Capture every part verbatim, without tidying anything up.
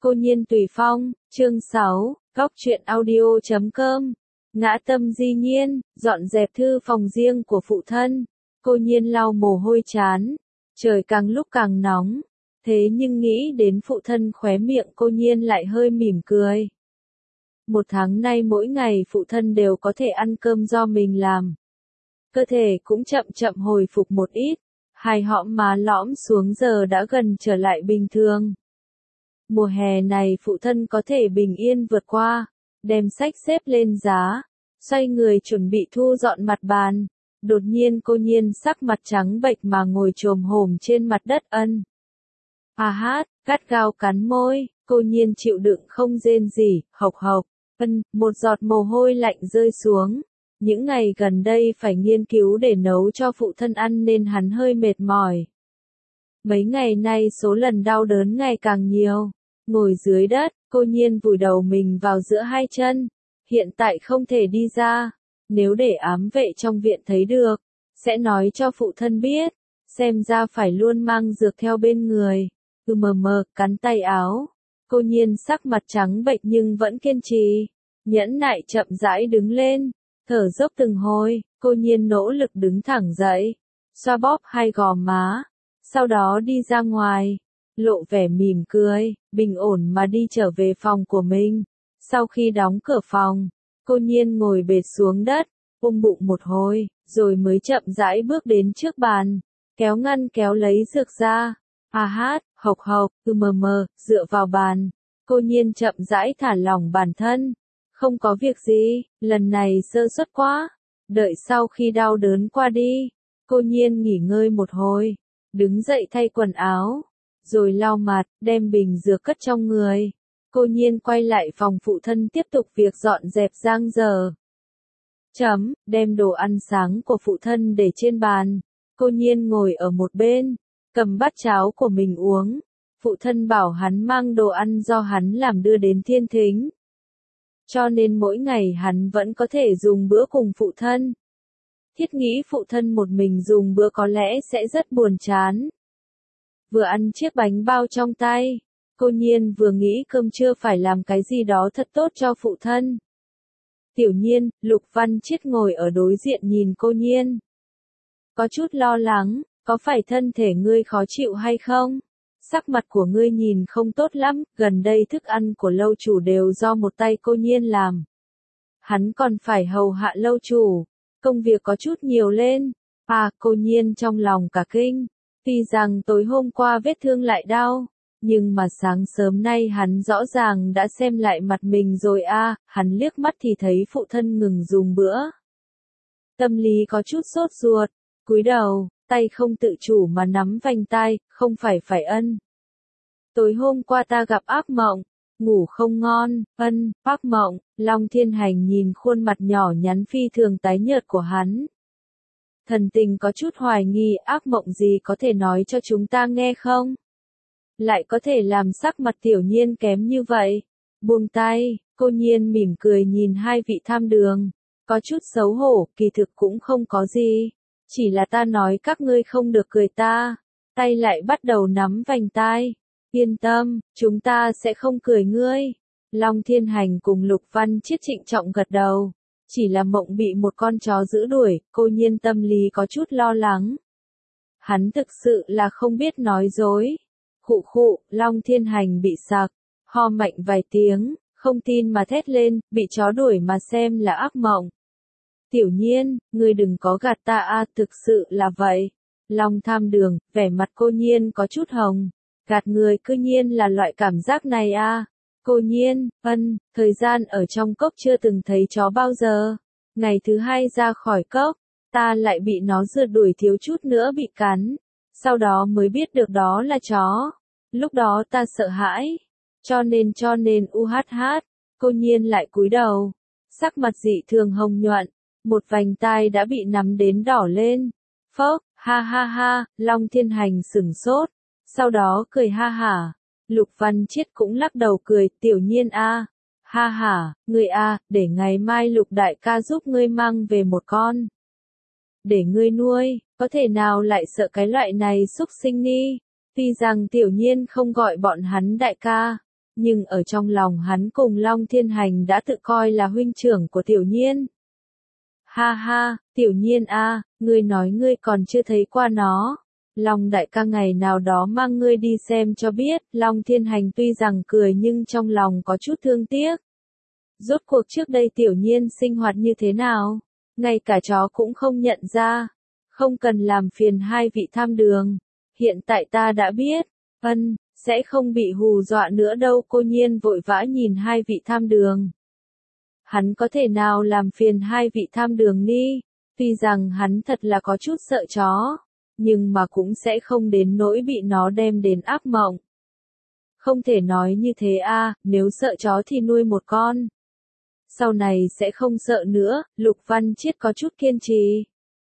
Cô Nhiên Tùy Phong, chương sáu, góc truyện audio chấm com. Ngã tâm di nhiên, dọn dẹp thư phòng riêng của phụ thân. Cô Nhiên lau mồ hôi chán. Trời càng lúc càng nóng. Thế nhưng nghĩ đến phụ thân khóe miệng cô Nhiên lại hơi mỉm cười. Một tháng nay mỗi ngày phụ thân đều có thể ăn cơm do mình làm. Cơ thể cũng chậm chậm hồi phục một ít. Hai hõm má lõm xuống giờ đã gần trở lại bình thường. Mùa hè này phụ thân có thể bình yên vượt qua, đem sách xếp lên giá, xoay người chuẩn bị thu dọn mặt bàn. Đột nhiên cô Nhiên sắc mặt trắng bệch mà ngồi chồm hổm trên mặt đất ân. À hát, gắt gao cắn môi, cô Nhiên chịu đựng không rên gì, hộc hộc, ân, một giọt mồ hôi lạnh rơi xuống. Những ngày gần đây phải nghiên cứu để nấu cho phụ thân ăn nên hắn hơi mệt mỏi. Mấy ngày nay số lần đau đớn ngày càng nhiều. Ngồi dưới đất, cô Nhiên vùi đầu mình vào giữa hai chân. Hiện tại không thể đi ra. Nếu để ám vệ trong viện thấy được, sẽ nói cho phụ thân biết. Xem ra phải luôn mang dược theo bên người. Ừ mờ mờ, cắn tay áo. Cô Nhiên sắc mặt trắng bệch nhưng vẫn kiên trì. Nhẫn nại chậm rãi đứng lên. Thở dốc từng hồi, cô Nhiên nỗ lực đứng thẳng dậy. Xoa bóp hai gò má. Sau đó đi ra ngoài. Lộ vẻ mỉm cười, bình ổn mà đi trở về phòng của mình. Sau khi đóng cửa phòng, cô Nhiên ngồi bệt xuống đất, ôm bụng một hồi, rồi mới chậm rãi bước đến trước bàn, kéo ngăn kéo lấy dược ra. À hát, hộc hộc, ừ mờ mờ, dựa vào bàn. Cô Nhiên chậm rãi thả lỏng bản thân. Không có việc gì, lần này sơ suất quá. Đợi sau khi đau đớn qua đi, cô Nhiên nghỉ ngơi một hồi, đứng dậy thay quần áo. Rồi lau mặt, đem bình dược cất trong người. Cô Nhiên quay lại phòng phụ thân tiếp tục việc dọn dẹp giang dở. Chấm, đem đồ ăn sáng của phụ thân để trên bàn. Cô Nhiên ngồi ở một bên, cầm bát cháo của mình uống. Phụ thân bảo hắn mang đồ ăn do hắn làm đưa đến thiên thính. Cho nên mỗi ngày hắn vẫn có thể dùng bữa cùng phụ thân. Thiết nghĩ phụ thân một mình dùng bữa có lẽ sẽ rất buồn chán. Vừa ăn chiếc bánh bao trong tay, cô Nhiên vừa nghĩ cơm trưa phải làm cái gì đó thật tốt cho phụ thân. Tiểu Nhiên, Lục Văn Chiết ngồi ở đối diện nhìn cô Nhiên. Có chút lo lắng, có phải thân thể ngươi khó chịu hay không? Sắc mặt của ngươi nhìn không tốt lắm, gần đây thức ăn của lâu chủ đều do một tay cô Nhiên làm. Hắn còn phải hầu hạ lâu chủ, công việc có chút nhiều lên. À, cô Nhiên trong lòng cả kinh. Tuy rằng tối hôm qua vết thương lại đau, nhưng mà sáng sớm nay hắn rõ ràng đã xem lại mặt mình rồi a, à, hắn liếc mắt thì thấy phụ thân ngừng dùng bữa. Tâm lý có chút sốt ruột, cúi đầu, tay không tự chủ mà nắm vành tai, không phải phải ân. Tối hôm qua ta gặp ác mộng, ngủ không ngon, ân, ác mộng, Long Thiên Hành nhìn khuôn mặt nhỏ nhắn phi thường tái nhợt của hắn. Thần tình có chút hoài nghi ác mộng gì có thể nói cho chúng ta nghe không? Lại có thể làm sắc mặt Tiểu Nhiên kém như vậy. Buông tay, cô Nhiên mỉm cười nhìn hai vị tham đường. Có chút xấu hổ, kỳ thực cũng không có gì. Chỉ là ta nói các ngươi không được cười ta. Tay lại bắt đầu nắm vành tai. Yên tâm, chúng ta sẽ không cười ngươi. Long Thiên Hành cùng Lục Văn Chiết trịnh trọng gật đầu. Chỉ là mộng bị một con chó giữ đuổi, cô Nhiên tâm lý có chút lo lắng. Hắn thực sự là không biết nói dối. Khụ khụ, Long Thiên Hành bị sặc, ho mạnh vài tiếng, không tin mà thét lên, bị chó đuổi mà xem là ác mộng. Tiểu Nhiên, ngươi đừng có gạt ta a, thực sự là vậy. Long Tham Đường, vẻ mặt cô Nhiên có chút hồng. Gạt người cư nhiên là loại cảm giác này a. Cô Nhiên, ân, thời gian ở trong cốc chưa từng thấy chó bao giờ. Ngày thứ hai ra khỏi cốc, ta lại bị nó rượt đuổi thiếu chút nữa bị cắn. Sau đó mới biết được đó là chó. Lúc đó ta sợ hãi. Cho nên cho nên u hát hát, cô Nhiên lại cúi đầu. Sắc mặt dị thường hồng nhuận, một vành tai đã bị nắm đến đỏ lên. Phốc, ha ha ha, Long Thiên Hành sửng sốt. Sau đó cười ha hả. Lục Văn Chiết cũng lắc đầu cười, Tiểu Nhiên a, à. Ha hả, ngươi a, à, để ngày mai Lục đại ca giúp ngươi mang về một con. Để ngươi nuôi, có thể nào lại sợ cái loại này xúc sinh ni. Tuy rằng Tiểu Nhiên không gọi bọn hắn đại ca, nhưng ở trong lòng hắn cùng Long Thiên Hành đã tự coi là huynh trưởng của Tiểu Nhiên. Ha ha, Tiểu Nhiên a, ngươi nói ngươi còn chưa thấy qua nó. Long đại ca ngày nào đó mang ngươi đi xem cho biết. Long Thiên Hành tuy rằng cười nhưng trong lòng có chút thương tiếc. Rốt cuộc trước đây Tiểu Nhiên sinh hoạt như thế nào? Ngay cả chó cũng không nhận ra. Không cần làm phiền hai vị tham đường. Hiện tại ta đã biết. Ân, sẽ không bị hù dọa nữa đâu. Cô Nhiên vội vã nhìn hai vị tham đường. Hắn có thể nào làm phiền hai vị tham đường đi? Tuy rằng hắn thật là có chút sợ chó, nhưng mà cũng sẽ không đến nỗi bị nó đem đến ác mộng. Không thể nói như thế a, nếu sợ chó thì nuôi một con. Sau này sẽ không sợ nữa, Lục Văn Chiết có chút kiên trì.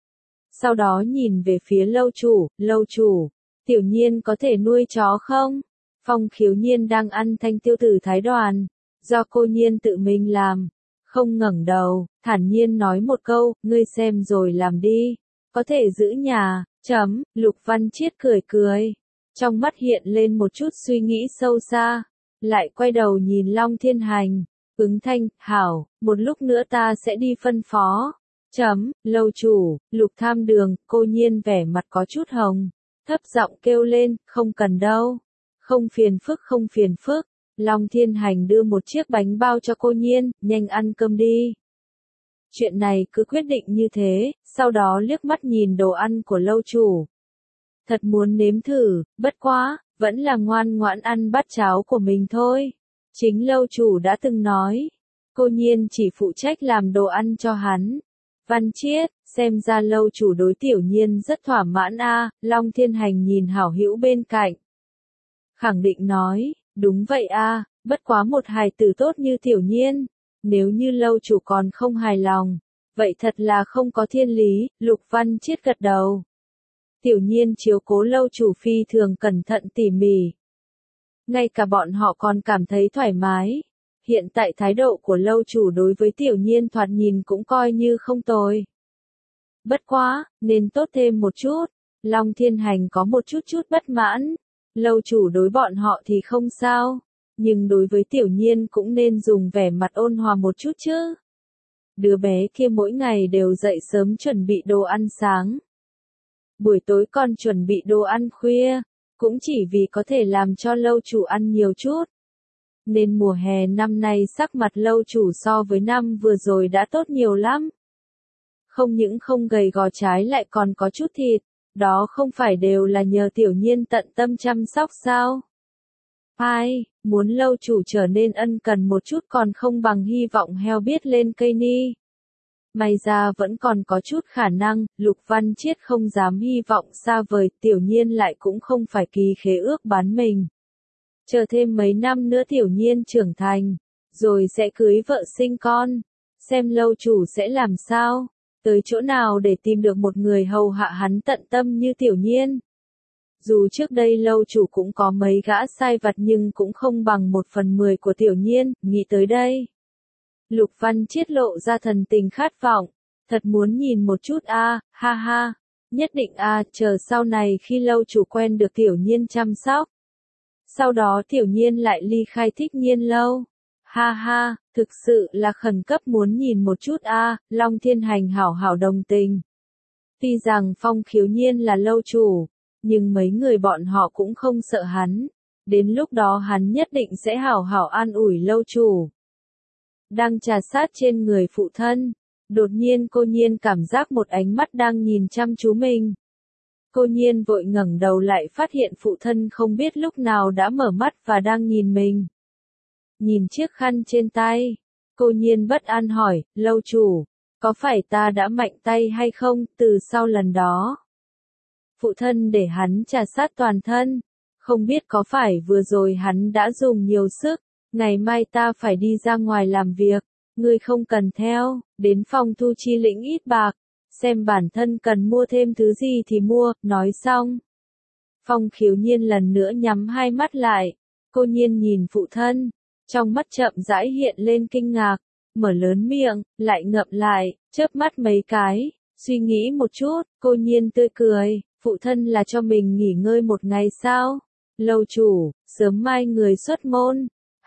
Sau đó nhìn về phía lâu chủ, lâu chủ, Tiểu Nhiên có thể nuôi chó không? Phong Khiếu Nhiên đang ăn thanh tiêu tử thái đoàn, do cô Nhiên tự mình làm. Không ngẩng đầu, thản nhiên nói một câu, ngươi xem rồi làm đi. Có thể giữ nhà, chấm, Lục Văn Chiết cười cười. Trong mắt hiện lên một chút suy nghĩ sâu xa. Lại quay đầu nhìn Long Thiên Hành. Ứng thanh, hảo, một lúc nữa ta sẽ đi phân phó. Chấm, lâu chủ, Lục tham đường, cô Nhiên vẻ mặt có chút hồng. Thấp giọng kêu lên, không cần đâu. Không phiền phức không phiền phức. Long Thiên Hành đưa một chiếc bánh bao cho cô Nhiên, nhanh ăn cơm đi. Chuyện này cứ quyết định như thế, sau đó liếc mắt nhìn đồ ăn của lâu chủ. Thật muốn nếm thử, bất quá, vẫn là ngoan ngoãn ăn bát cháo của mình thôi. Chính lâu chủ đã từng nói, cô Nhiên chỉ phụ trách làm đồ ăn cho hắn. Văn Chiết, xem ra lâu chủ đối Tiểu Nhiên rất thỏa mãn a. Long Thiên Hành nhìn hảo hữu bên cạnh. Khẳng định nói, đúng vậy a, bất quá một hài tử tốt như Tiểu Nhiên. Nếu như lâu chủ còn không hài lòng, vậy thật là không có thiên lý. Lục Văn Chiết gật đầu. Tiểu Nhiên chiếu cố lâu chủ phi thường cẩn thận tỉ mỉ. Ngay cả bọn họ còn cảm thấy thoải mái. Hiện tại thái độ của lâu chủ đối với Tiểu Nhiên thoạt nhìn cũng coi như không tồi. Bất quá, nên tốt thêm một chút. Long Thiên Hành có một chút chút bất mãn. Lâu chủ đối bọn họ thì không sao. Nhưng đối với Tiểu Nhiên cũng nên dùng vẻ mặt ôn hòa một chút chứ. Đứa bé kia mỗi ngày đều dậy sớm chuẩn bị đồ ăn sáng. Buổi tối còn chuẩn bị đồ ăn khuya. Cũng chỉ vì có thể làm cho lâu chủ ăn nhiều chút. Nên mùa hè năm nay sắc mặt lâu chủ so với năm vừa rồi đã tốt nhiều lắm. Không những không gầy gò trái lại còn có chút thịt. Đó không phải đều là nhờ Tiểu Nhiên tận tâm chăm sóc sao? Ai, muốn lâu chủ trở nên ân cần một chút còn không bằng hy vọng heo biết lên cây ni. May ra vẫn còn có chút khả năng, Lục Văn Chiết không dám hy vọng xa vời, Tiểu Nhiên lại cũng không phải ký khế ước bán mình. Chờ thêm mấy năm nữa Tiểu Nhiên trưởng thành, rồi sẽ cưới vợ sinh con, xem lâu chủ sẽ làm sao, tới chỗ nào để tìm được một người hầu hạ hắn tận tâm như Tiểu Nhiên. Dù trước đây lâu chủ cũng có mấy gã sai vặt nhưng cũng không bằng một phần mười của Tiểu Nhiên, nghĩ tới đây. Lục Văn Chiết lộ ra thần tình khát vọng, thật muốn nhìn một chút a, ha ha, nhất định a, chờ sau này khi lâu chủ quen được Tiểu Nhiên chăm sóc. Sau đó Tiểu Nhiên lại ly khai Thích Nhiên lâu. Ha ha, thực sự là khẩn cấp muốn nhìn một chút a, Long Thiên Hành hảo hảo đồng tình. Tuy rằng Phong Khiếu Nhiên là lâu chủ, nhưng mấy người bọn họ cũng không sợ hắn. Đến lúc đó hắn nhất định sẽ hảo hảo an ủi lâu chủ. Đang trà sát trên người phụ thân. Đột nhiên cô Nhiên cảm giác một ánh mắt đang nhìn chăm chú mình. Cô Nhiên vội ngẩng đầu lại phát hiện phụ thân không biết lúc nào đã mở mắt và đang nhìn mình. Nhìn chiếc khăn trên tay, cô Nhiên bất an hỏi, lâu chủ, có phải ta đã mạnh tay hay không, từ sau lần đó? Phụ thân để hắn trà sát toàn thân, không biết có phải vừa rồi hắn đã dùng nhiều sức, ngày mai ta phải đi ra ngoài làm việc, ngươi không cần theo, đến phòng thu chi lĩnh ít bạc, xem bản thân cần mua thêm thứ gì thì mua, nói xong. Phong Khiếu Nhiên lần nữa nhắm hai mắt lại, cô Nhiên nhìn phụ thân, trong mắt chậm rãi hiện lên kinh ngạc, mở lớn miệng, lại ngậm lại, chớp mắt mấy cái, suy nghĩ một chút, cô Nhiên tươi cười, phụ thân là cho mình nghỉ ngơi một ngày sao? Lâu chủ, sớm mai người xuất môn,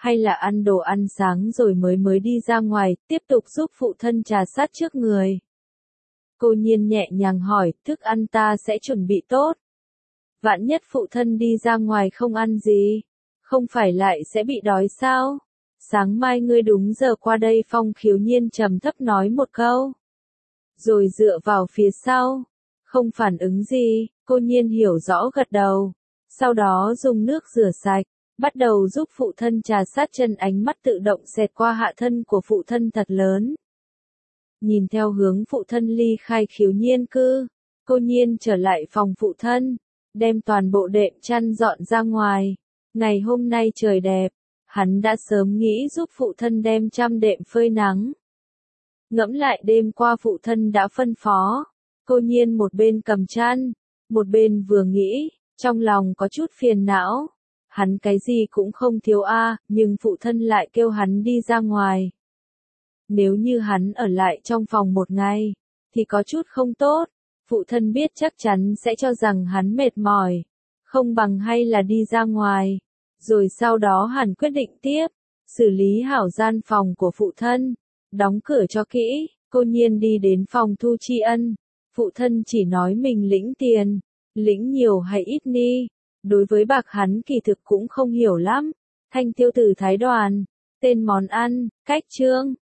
hay là ăn đồ ăn sáng rồi mới mới đi ra ngoài, tiếp tục giúp phụ thân trà sát trước người. Cô Nhiên nhẹ nhàng hỏi, thức ăn ta sẽ chuẩn bị tốt. Vạn nhất phụ thân đi ra ngoài không ăn gì, không phải lại sẽ bị đói sao? Sáng mai ngươi đúng giờ qua đây, Phong Khiếu Nhiên trầm thấp nói một câu. Rồi dựa vào phía sau, không phản ứng gì, cô Nhiên hiểu rõ gật đầu. Sau đó dùng nước rửa sạch, bắt đầu giúp phụ thân trà sát chân, ánh mắt tự động xẹt qua hạ thân của phụ thân thật lớn. Nhìn theo hướng phụ thân ly khai Khiếu Nhiên cư, cô Nhiên trở lại phòng phụ thân, đem toàn bộ đệm chăn dọn ra ngoài. Ngày hôm nay trời đẹp, hắn đã sớm nghĩ giúp phụ thân đem chăn đệm phơi nắng. Ngẫm lại đêm qua phụ thân đã phân phó, cô Nhiên một bên cầm chăn, một bên vừa nghĩ, trong lòng có chút phiền não. Hắn cái gì cũng không thiếu a, nhưng phụ thân lại kêu hắn đi ra ngoài. Nếu như hắn ở lại trong phòng một ngày, thì có chút không tốt. Phụ thân biết chắc chắn sẽ cho rằng hắn mệt mỏi, không bằng hay là đi ra ngoài. Rồi sau đó hắn quyết định tiếp, xử lý hảo gian phòng của phụ thân, đóng cửa cho kỹ. Cô Nhiên đi đến phòng thu tri ân, phụ thân chỉ nói mình lĩnh tiền, lĩnh nhiều hay ít ni. Đối với bạc hắn kỳ thực cũng không hiểu lắm. Thanh tiêu từ Thái Đoàn, tên món ăn, cách trương,